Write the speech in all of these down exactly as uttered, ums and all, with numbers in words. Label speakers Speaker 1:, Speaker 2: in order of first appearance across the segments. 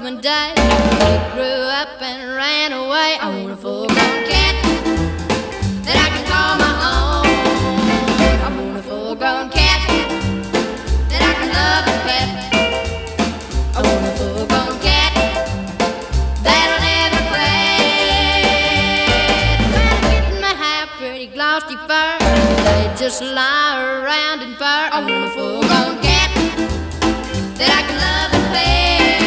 Speaker 1: and died. He grew up and ran away. I want a full-grown cat that I can call my own. I want a full-grown cat that I can love and pet. I want a full-grown cat that'll never fret. Well, a kitten may have pretty glossy fur, they just lie around in fur. I want a full-grown cat that I can love and pet.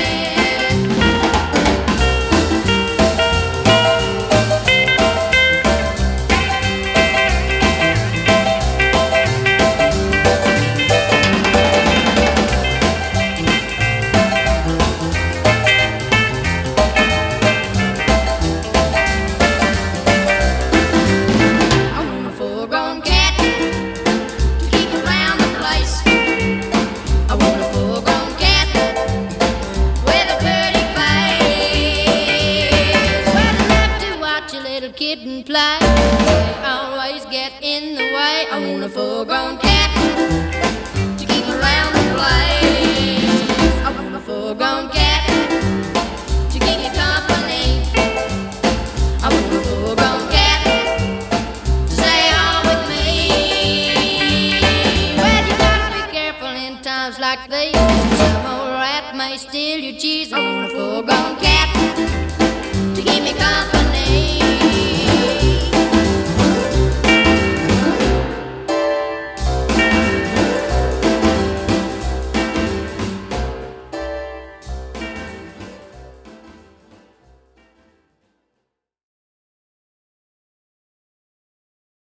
Speaker 1: Kitten play, they always get in the way. I want a full-grown cat to keep around the place. I want a full-grown cat to keep you company. I want a full-grown cat to stay home with me. Well, you gotta be careful in times like these. Some old rat may steal your cheese. I want a full-grown cat to keep me company.